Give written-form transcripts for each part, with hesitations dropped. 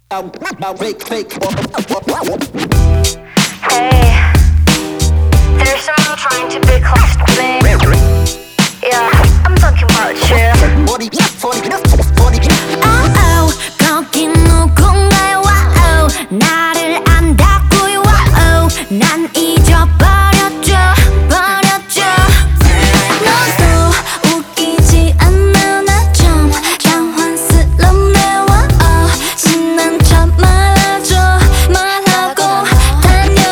Hey, there's someone trying to be close to me. Yeah, I'm talking about you. Oh, 거기 누군가요? Wow, 나를 안다고요? Wow, 난 잊어버렸죠, 버렸죠. 너도 웃기지 않아 나 좀 당황스럽네. Wow, 신난 척 말아줘, 말하고 다녀.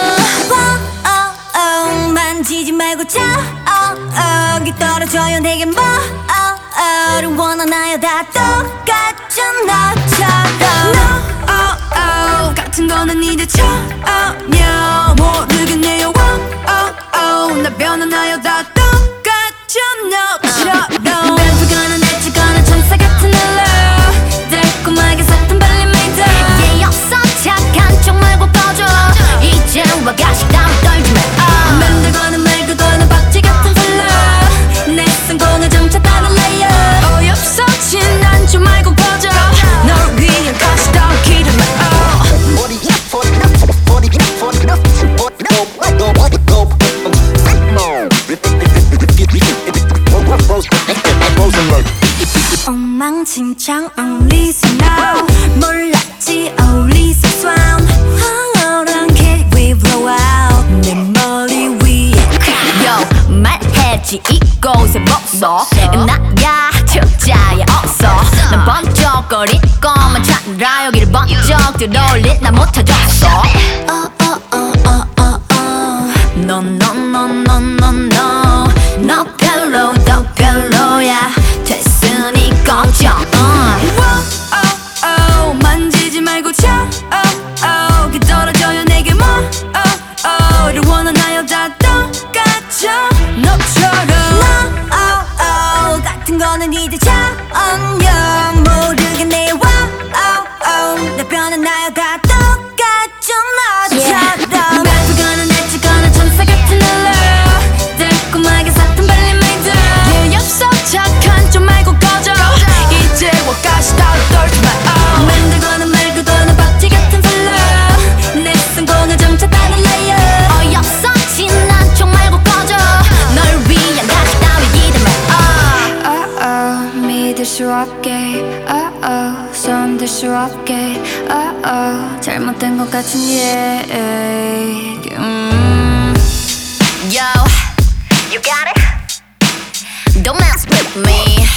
Wow, 만지지 말고 저기 떨어져요 내게 뭐를 원하나요? 다 똑같죠 너처럼. No, 같은 거는 이제 전혀 모르겠네요. 나 변하나요? 다 똑같죠 너처럼. 멘트거나 내치거나 천사 같은 널로 달콤하게 샀던 발리메이트. 예의 없어 착한 척 말고 꺼져. 이제 와 가식담 떨지 마. 만들거나 말거나 박쥐 같은 플로 내 성공을 점차 다른 레이어. 어이없어 지난 줄 말고 꺼져. 널 위한 가식담 기름 마. 엉망진창 only서 now 몰랐지 only서 swound. 황홀한 cat we blow out 내 머리 위에 Yo 말했지 이곳에 목소 나야 적자야 없어. 난 번쩍거리고만 찾느라 여기를 번쩍 들어올린 나 못해줬어. No no no no no no 너 별로 더 별로야. 됐으니 꺼져. 만지지 말고 저기 떨어져요 내게 뭐를 원하나요? 다 똑같죠 너처럼. No, 같은 거는 이제 전혀 모르겠네요. 나 변하나요? 다 똑같죠 너처럼. 말투거나 내치거나 천사 같은 널로 달콤하게 샀던 발리메이트. 예의 없어 착한 척 말고 꺼져. 이제 와 가시다로 떨지 마. 만들거나 말거나 박쥐 같은 플로 내 성공을 점차 다른 레이어. 어이없어 지난 척 말고 꺼져. 널 위한 가식 따위 기대 마. 믿을 수 없게 손들 수 없게 잘못된 것 같은 얘기. Yo, you got it? Don't mess with me.